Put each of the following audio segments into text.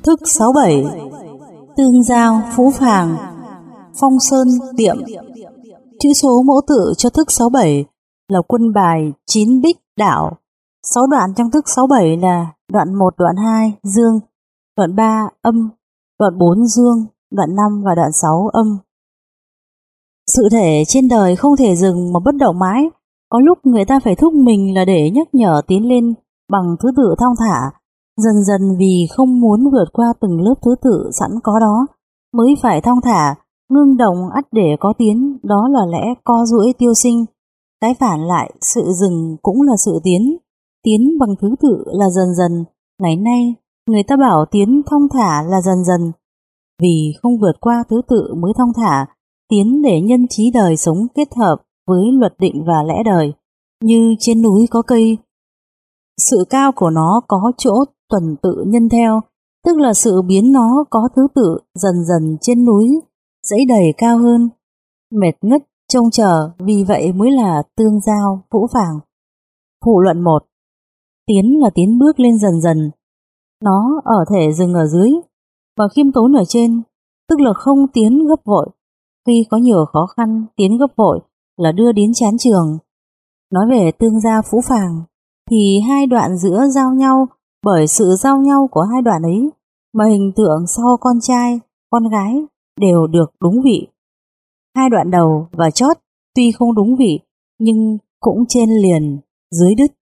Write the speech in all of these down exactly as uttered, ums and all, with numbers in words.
Thức sáu bảy, tương giao phú phàng, phong sơn tiệm. Chữ số mẫu tự cho thức sáu bảy là quân bài chín bích đảo. Sáu đoạn trong thức sáu bảy là đoạn một, đoạn hai dương, đoạn ba âm, đoạn bốn dương, đoạn năm và đoạn sáu âm. Sự thể trên đời không thể dừng mà bất động mãi, có lúc người ta phải thúc mình là để nhắc nhở tiến lên bằng thứ tự thong thả. Dần dần vì không muốn vượt qua từng lớp thứ tự sẵn có đó, mới phải thong thả, ngưng động ắt để có tiến, đó là lẽ co duỗi tiêu sinh. Cái phản lại, sự dừng cũng là sự tiến, tiến bằng thứ tự là dần dần. Ngày nay, người ta bảo tiến thong thả là dần dần, vì không vượt qua thứ tự mới thong thả, tiến để nhân trí đời sống kết hợp với luật định và lẽ đời. Như trên núi có cây, sự cao của nó có chỗ tuần tự nhân theo, tức là sự biến nó có thứ tự dần dần trên núi, dãy đầy cao hơn, mệt ngất trông chờ, vì vậy mới là tương giao phũ phàng. Phụ luận một. Tiến là tiến bước lên dần dần, nó ở thể dừng ở dưới và khiêm tốn ở trên, tức là không tiến gấp vội. Khi có nhiều khó khăn, tiến gấp vội là đưa đến chán trường. Nói về tương giao phũ phàng thì hai đoạn giữa giao nhau, bởi sự giao nhau của hai đoạn ấy mà hình tượng sau con trai, con gái đều được đúng vị. Hai đoạn đầu và chót tuy không đúng vị nhưng cũng trên liền, dưới đứt.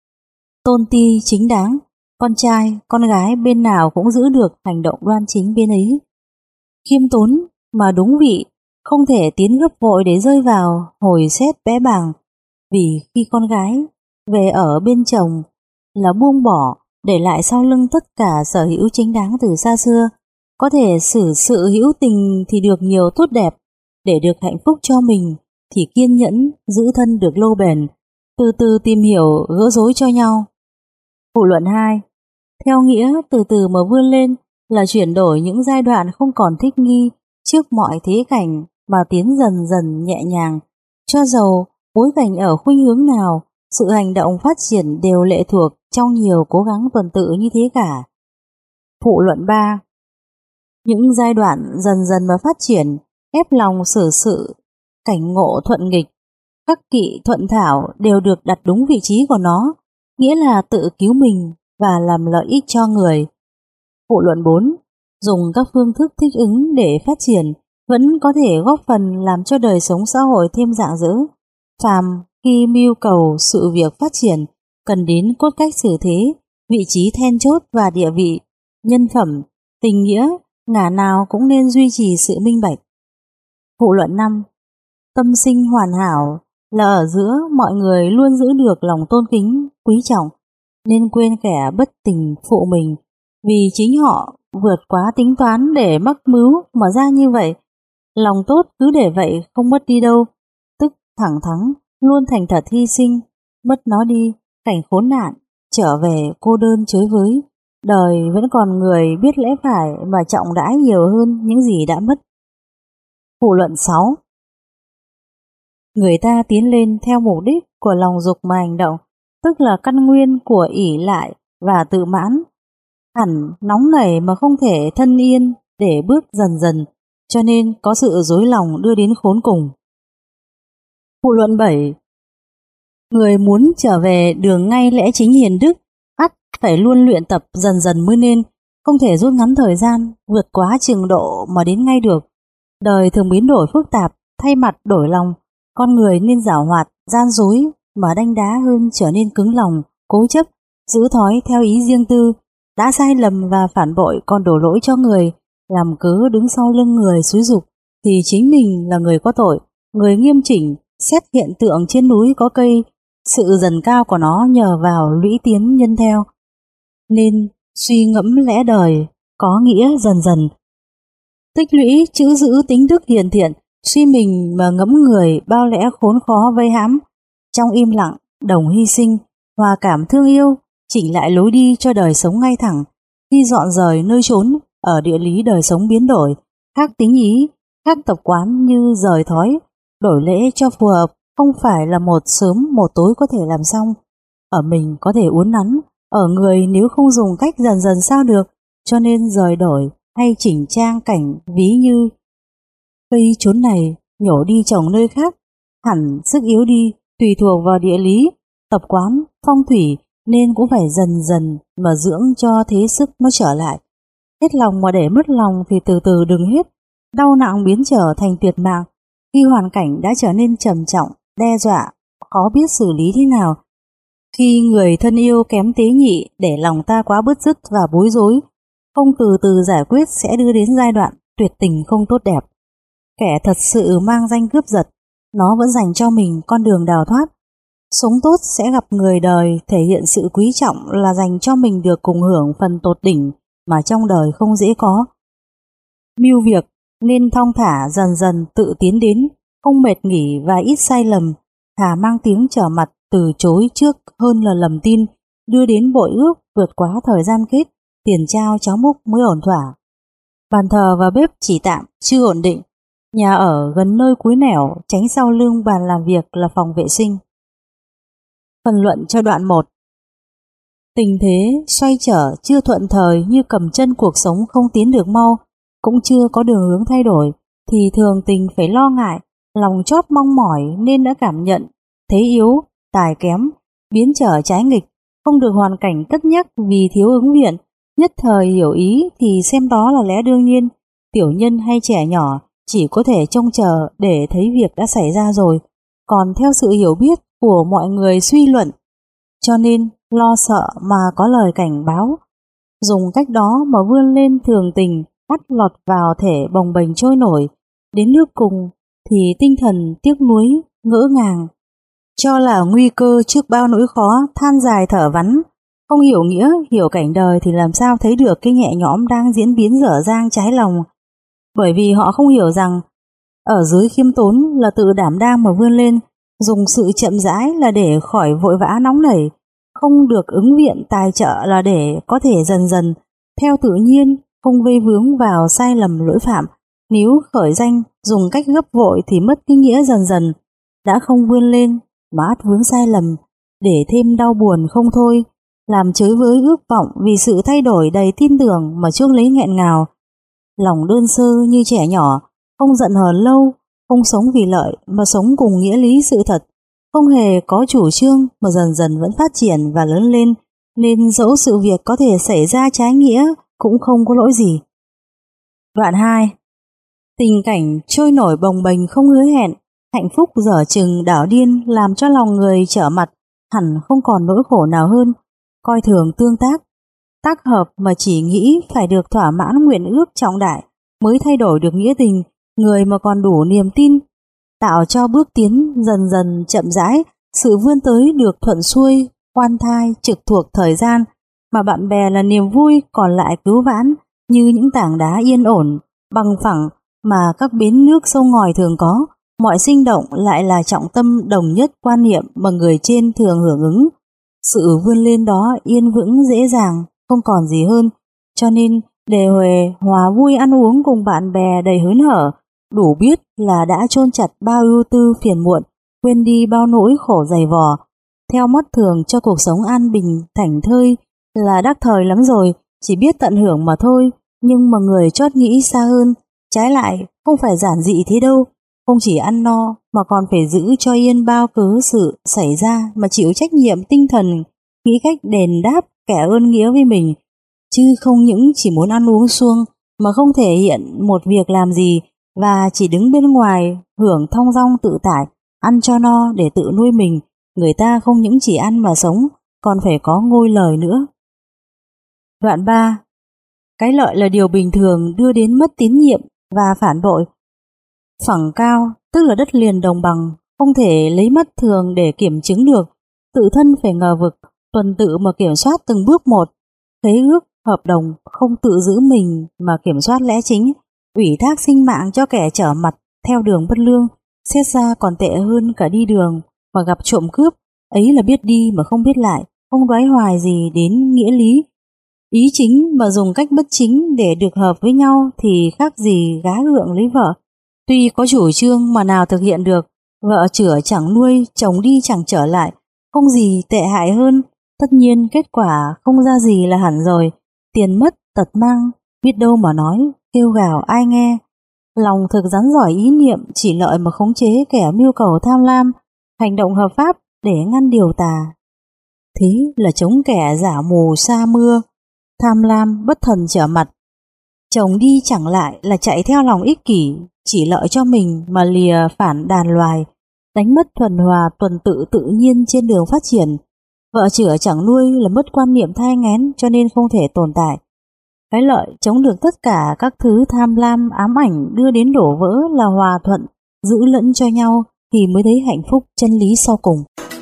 Tôn ti chính đáng, con trai, con gái bên nào cũng giữ được hành động đoan chính bên ấy. Khiêm tốn mà đúng vị, không thể tiến gấp vội để rơi vào hồi xét bé bàng, vì khi con gái về ở bên chồng là buông bỏ, để lại sau lưng tất cả sở hữu chính đáng từ xa xưa. Có thể xử sự hữu tình thì được nhiều tốt đẹp, để được hạnh phúc cho mình thì kiên nhẫn giữ thân được lâu bền, từ từ tìm hiểu gỡ rối cho nhau. Phụ luận hai. Theo nghĩa từ từ mà vươn lên là chuyển đổi những giai đoạn không còn thích nghi trước mọi thế cảnh mà tiến dần dần nhẹ nhàng. Cho dầu bối cảnh ở khuynh hướng nào, sự hành động phát triển đều lệ thuộc trong nhiều cố gắng tuần tự như thế cả. Phụ luận ba. Những giai đoạn dần dần mà phát triển, ép lòng xử sự, cảnh ngộ thuận nghịch, các kỵ thuận thảo đều được đặt đúng vị trí của nó, nghĩa là tự cứu mình và làm lợi ích cho người. Phụ luận bốn. Dùng các phương thức thích ứng để phát triển vẫn có thể góp phần làm cho đời sống xã hội thêm rạng rỡ. Phàm khi mưu cầu sự việc phát triển cần đến cốt cách xử thế, vị trí then chốt và địa vị, nhân phẩm, tình nghĩa, ngả nào cũng nên duy trì sự minh bạch. Phụ luận năm. Tâm sinh hoàn hảo là ở giữa mọi người luôn giữ được lòng tôn kính, quý trọng, nên quên kẻ bất tình phụ mình, vì chính họ vượt quá tính toán để mắc mưu mà ra như vậy. Lòng tốt cứ để vậy không mất đi đâu, tức thẳng thắn, luôn thành thật hy sinh, mất nó đi, cảnh khốn nạn, trở về cô đơn chới với. Đời vẫn còn người biết lẽ phải mà trọng đãi nhiều hơn những gì đã mất. Phụ luận sáu. Người ta tiến lên theo mục đích của lòng dục mà hành động, tức là căn nguyên của ỷ lại và tự mãn. Hẳn nóng nảy mà không thể thân yên để bước dần dần, cho nên có sự dối lòng đưa đến khốn cùng. Phụ luận bảy. Người muốn trở về đường ngay lẽ chính hiền đức, ắt phải luôn luyện tập dần dần mới nên, không thể rút ngắn thời gian, vượt quá trình độ mà đến ngay được. Đời thường biến đổi phức tạp, thay mặt đổi lòng, con người nên giảo hoạt, gian dối mà đanh đá hơn trở nên cứng lòng, cố chấp, giữ thói theo ý riêng tư, đã sai lầm và phản bội còn đổ lỗi cho người, làm cớ đứng sau lưng người xúi giục thì chính mình là người có tội. Người nghiêm chỉnh xét hiện tượng trên núi có cây, sự dần cao của nó nhờ vào lũy tiến nhân theo, nên suy ngẫm lẽ đời có nghĩa dần dần. Tích lũy chữ giữ tính đức hiền thiện, suy mình mà ngẫm người bao lẽ khốn khó vây hãm, trong im lặng đồng hy sinh, hòa cảm thương yêu, chỉnh lại lối đi cho đời sống ngay thẳng. Khi dọn rời nơi trốn ở địa lý đời sống biến đổi, khác tính ý, khác tập quán như rời thói, đổi lễ cho phù hợp, không phải là một sớm một tối có thể làm xong. Ở mình có thể uốn nắn, ở người nếu không dùng cách dần dần sao được. cho nên rời đổi hay chỉnh trang cảnh, ví như cây chốn này nhổ đi trồng nơi khác, hẳn sức yếu đi, tùy thuộc vào địa lý, tập quán, phong thủy, nên cũng phải dần dần mà dưỡng cho thế sức nó trở lại. Hết lòng mà để mất lòng thì từ từ đừng hết, đau nặng biến trở thành tuyệt mạng. Khi hoàn cảnh đã trở nên trầm trọng, đe dọa, khó biết xử lý thế nào. Khi người thân yêu kém tế nhị, để lòng ta quá bứt rứt và bối rối, không từ từ giải quyết sẽ đưa đến giai đoạn tuyệt tình không tốt đẹp. Kẻ thật sự mang danh cướp giật, nó vẫn dành cho mình con đường đào thoát. Sống tốt sẽ gặp người đời, thể hiện sự quý trọng là dành cho mình được cùng hưởng phần tột đỉnh mà trong đời không dễ có. Mưu việc nên thong thả, dần dần tự tiến đến, không mệt nghỉ và ít sai lầm, thà mang tiếng trở mặt từ chối trước hơn là lầm tin, đưa đến bội ước vượt quá thời gian kết, tiền trao cháo múc mới ổn thỏa. Bàn thờ và bếp chỉ tạm, chưa ổn định. Nhà ở gần nơi cuối nẻo, tránh sau lưng bàn làm việc là phòng vệ sinh. Phần luận cho đoạn một. Tình thế xoay trở chưa thuận thời, như cầm chân cuộc sống không tiến được mau, cũng chưa có đường hướng thay đổi, thì thường tình phải lo ngại, lòng chót mong mỏi nên đã cảm nhận thế yếu, tài kém, biến trở trái nghịch, không được hoàn cảnh cất nhắc vì thiếu ứng viện, nhất thời hiểu ý thì xem đó là lẽ đương nhiên. Tiểu nhân hay trẻ nhỏ chỉ có thể trông chờ để thấy việc đã xảy ra rồi, còn theo sự hiểu biết của mọi người suy luận, cho nên lo sợ mà có lời cảnh báo. Dùng cách đó mà vươn lên, thường tình bắt lọt vào thể bồng bềnh trôi nổi, đến nước cùng thì tinh thần tiếc nuối, ngỡ ngàng, cho là nguy cơ trước bao nỗi khó, than dài thở vắn. Không hiểu nghĩa, hiểu cảnh đời thì làm sao thấy được cái nhẹ nhõm đang diễn biến dở dang trái lòng. Bởi vì họ không hiểu rằng ở dưới khiêm tốn là tự đảm đang mà vươn lên, dùng sự chậm rãi là để khỏi vội vã nóng nảy, không được ứng viện tài trợ là để có thể dần dần theo tự nhiên, không vây vướng vào sai lầm lỗi phạm. Nếu khởi danh dùng cách gấp vội thì mất cái nghĩa dần dần, đã không vươn lên mà ắt vướng sai lầm, để thêm đau buồn không thôi, làm chới với ước vọng vì sự thay đổi đầy tin tưởng mà trước lấy nghẹn ngào. Lòng đơn sơ như trẻ nhỏ, không giận hờn lâu, không sống vì lợi mà sống cùng nghĩa lý sự thật, không hề có chủ trương mà dần dần vẫn phát triển và lớn lên, nên dẫu sự việc có thể xảy ra trái nghĩa cũng không có lỗi gì. Đoạn hai. Tình cảnh trôi nổi bồng bềnh không hứa hẹn, hạnh phúc dở chừng đảo điên, làm cho lòng người trở mặt, hẳn không còn nỗi khổ nào hơn. Coi thường tương tác, tác hợp mà chỉ nghĩ phải được thỏa mãn nguyện ước trọng đại mới thay đổi được nghĩa tình, người mà còn đủ niềm tin, tạo cho bước tiến dần dần chậm rãi, sự vươn tới được thuận xuôi, khoan thai, trực thuộc thời gian, mà bạn bè là niềm vui, còn lại cứu vãn như những tảng đá yên ổn, bằng phẳng mà các bến nước sông ngòi thường có. Mọi sinh động lại là trọng tâm đồng nhất quan niệm mà người trên thường hưởng ứng. Sự vươn lên đó yên vững dễ dàng, không còn gì hơn, cho nên để huề hòa vui ăn uống cùng bạn bè đầy hớn hở, đủ biết là đã chôn chặt bao ưu tư phiền muộn, quên đi bao nỗi khổ dày vò. Theo mắt thường cho cuộc sống an bình thảnh thơi là đắc thời lắm rồi, chỉ biết tận hưởng mà thôi. Nhưng mà người chót nghĩ xa hơn, trái lại không phải giản dị thế đâu, không chỉ ăn no mà còn phải giữ cho yên bao cớ sự xảy ra mà chịu trách nhiệm tinh thần, nghĩ cách đền đáp kẻ ơn nghĩa với mình, chứ không những chỉ muốn ăn uống suông mà không thể hiện một việc làm gì và chỉ đứng bên ngoài hưởng thong dong tự tại, ăn cho no để tự nuôi mình. Người ta không những chỉ ăn mà sống, còn phải có ngôi lời nữa. Đoạn ba. Cái lợi là điều bình thường đưa đến mất tín nhiệm và phản bội. Phẳng cao tức là đất liền đồng bằng, không thể lấy mắt thường để kiểm chứng được, tự thân phải ngờ vực, tuần tự mà kiểm soát từng bước một. Khế ước, hợp đồng không tự giữ mình mà kiểm soát lẽ chính, ủy thác sinh mạng cho kẻ trở mặt theo đường bất lương, xét ra còn tệ hơn cả đi đường mà gặp trộm cướp, ấy là biết đi mà không biết lại, không đoái hoài gì đến nghĩa lý. Ý chính mà dùng cách bất chính để được hợp với nhau thì khác gì gá gượng lấy vợ. Tuy có chủ trương mà nào thực hiện được, vợ chửa chẳng nuôi, chồng đi chẳng trở lại, không gì tệ hại hơn. Tất nhiên kết quả không ra gì là hẳn rồi, tiền mất tật mang, biết đâu mà nói, kêu gào ai nghe. Lòng thực rắn giỏi ý niệm chỉ lợi mà khống chế kẻ mưu cầu tham lam, hành động hợp pháp để ngăn điều tà. Thế là chống kẻ giả mù sa mưa, tham lam bất thần trở mặt. Chồng đi chẳng lại là chạy theo lòng ích kỷ, chỉ lợi cho mình mà lìa phản đàn loài, đánh mất thuần hòa tuần tự tự nhiên trên đường phát triển. Vợ chửa chẳng nuôi là mất quan niệm thai nghén cho nên không thể tồn tại. Cái lợi chống được tất cả các thứ tham lam ám ảnh đưa đến đổ vỡ là hòa thuận, giữ lẫn cho nhau thì mới thấy hạnh phúc chân lý sau cùng.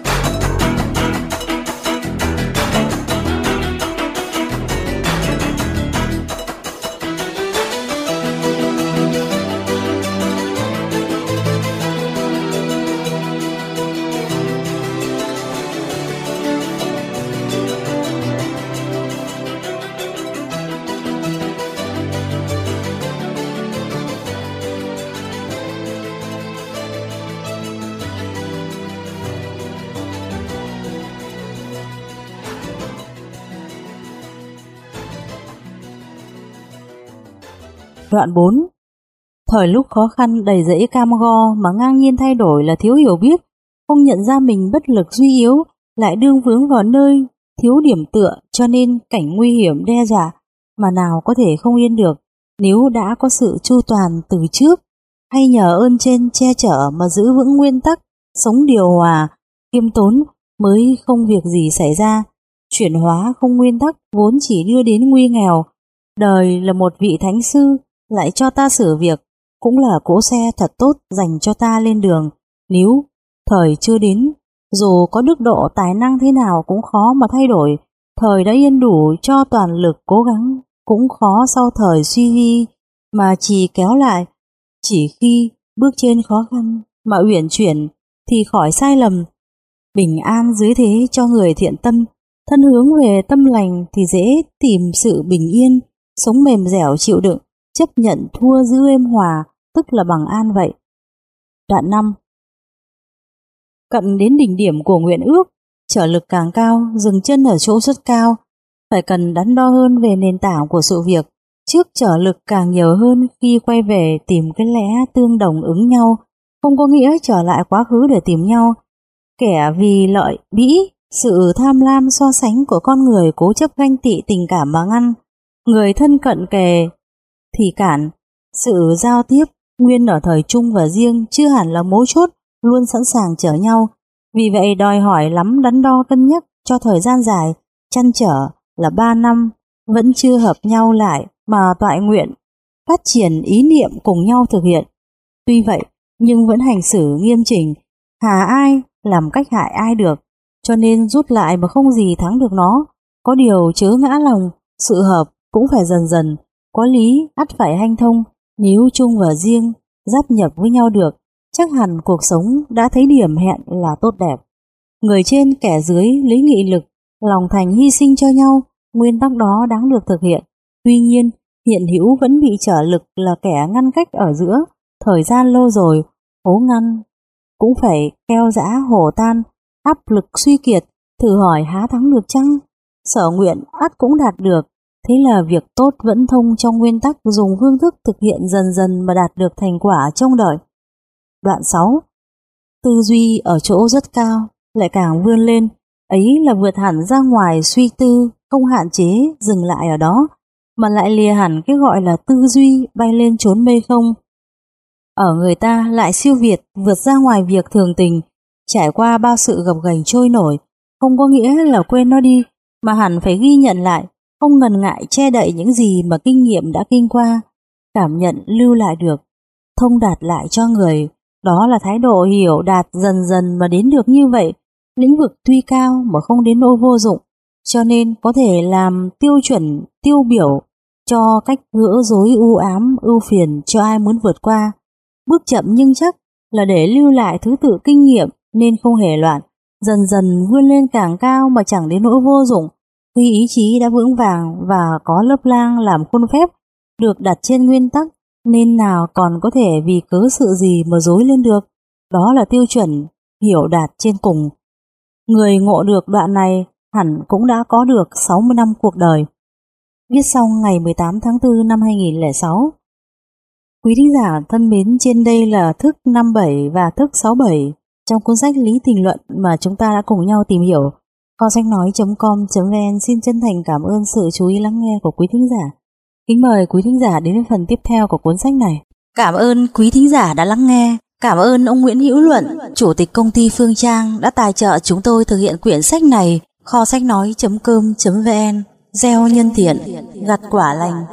Đoạn bốn. Thời lúc khó khăn đầy rẫy cam go mà ngang nhiên thay đổi là thiếu hiểu biết, không nhận ra mình bất lực duy yếu, lại đương vướng vào nơi thiếu điểm tựa, cho nên cảnh nguy hiểm đe dọa mà nào có thể không yên được. Nếu đã có sự chu toàn từ trước, hay nhờ ơn trên che chở mà giữ vững nguyên tắc, sống điều hòa, khiêm tốn, mới không việc gì xảy ra. Chuyển hóa không nguyên tắc vốn chỉ đưa đến nguy nghèo. Đời là một vị thánh sư, lại cho ta xử việc, cũng là cỗ xe thật tốt dành cho ta lên đường. Nếu thời chưa đến, dù có đức độ tài năng thế nào cũng khó mà thay đổi. Thời đã yên đủ cho toàn lực cố gắng, cũng khó sau thời suy vi mà chỉ kéo lại. Chỉ khi bước trên khó khăn mà uyển chuyển thì khỏi sai lầm. Bình an dưới thế cho người thiện tâm, thân hướng về tâm lành thì dễ tìm sự bình yên. Sống mềm dẻo chịu đựng, chấp nhận thua giữ êm hòa, tức là bằng an vậy. Đoạn năm. Cận đến đỉnh điểm của nguyện ước, trở lực càng cao, dừng chân ở chỗ rất cao. Phải cần đắn đo hơn về nền tảng của sự việc, trước trở lực càng nhiều hơn khi quay về tìm cái lẽ tương đồng ứng nhau, không có nghĩa trở lại quá khứ để tìm nhau. Kẻ vì lợi bĩ, sự tham lam so sánh của con người cố chấp ganh tị tình cảm mà ngăn. Người thân cận kề thì cản. Sự giao tiếp nguyên ở thời chung và riêng chưa hẳn là mấu chốt, luôn sẵn sàng chở nhau. Vì vậy đòi hỏi lắm đắn đo cân nhắc cho thời gian dài, chăn trở là ba năm vẫn chưa hợp nhau lại mà toại nguyện phát triển ý niệm cùng nhau thực hiện. Tuy vậy nhưng vẫn hành xử nghiêm chỉnh, hà ai làm cách hại ai được, cho nên rút lại mà không gì thắng được nó. Có điều chớ ngã lòng, sự hợp cũng phải dần dần, có lý ắt phải hanh thông. Nếu chung và riêng giáp nhập với nhau được, chắc hẳn cuộc sống đã thấy điểm hẹn là tốt đẹp. Người trên kẻ dưới lấy nghị lực, lòng thành hy sinh cho nhau, nguyên tắc đó đáng được thực hiện. Tuy nhiên, hiện hữu vẫn bị trở lực là kẻ ngăn cách ở giữa, thời gian lâu rồi, hố ngăn cũng phải keo dã hổ tan, áp lực suy kiệt, thử hỏi há thắng được chăng? Sở nguyện ắt cũng đạt được. Thế là việc tốt vẫn thông trong nguyên tắc, dùng phương thức thực hiện dần dần mà đạt được thành quả trong đời. Đoạn sáu. Tư duy ở chỗ rất cao, lại càng vươn lên, ấy là vượt hẳn ra ngoài suy tư, không hạn chế dừng lại ở đó, mà lại lìa hẳn cái gọi là tư duy bay lên chốn mê không. Ở người ta lại siêu việt, vượt ra ngoài việc thường tình, trải qua bao sự gập ghềnh trôi nổi, không có nghĩa là quên nó đi, mà hẳn phải ghi nhận lại, không ngần ngại che đậy những gì mà kinh nghiệm đã kinh qua, cảm nhận lưu lại được, thông đạt lại cho người. Đó là thái độ hiểu đạt dần dần mà đến được như vậy. Lĩnh vực tuy cao mà không đến nỗi vô dụng, cho nên có thể làm tiêu chuẩn, tiêu biểu cho cách gỡ rối u ám, ưu phiền cho ai muốn vượt qua. Bước chậm nhưng chắc là để lưu lại thứ tự kinh nghiệm nên không hề loạn, dần dần vươn lên càng cao mà chẳng đến nỗi vô dụng. Khi ý chí đã vững vàng và có lớp lang làm khuôn phép, được đặt trên nguyên tắc, nên nào còn có thể vì cớ sự gì mà dối lên được. Đó là tiêu chuẩn hiểu đạt trên cùng. Người ngộ được đoạn này hẳn cũng đã có được sáu mươi năm cuộc đời. viết xong ngày mười tám tháng tư năm hai nghìn không trăm lẻ sáu. Quý thính giả thân mến, trên đây là thức năm bảy và thức sáu bảy trong cuốn sách Lý Tình Luận mà chúng ta đã cùng nhau tìm hiểu. Kho sách nói chấm com chấm vn xin chân thành cảm ơn sự chú ý lắng nghe của quý thính giả. Kính mời quý thính giả đến với phần tiếp theo của cuốn sách này. Cảm ơn quý thính giả đã lắng nghe. Cảm ơn ông Nguyễn Hữu Luận, chủ tịch công ty Phương Trang đã tài trợ chúng tôi thực hiện quyển sách này. Kho sách nói chấm com chấm vn gieo nhân thiện, gặt quả lành.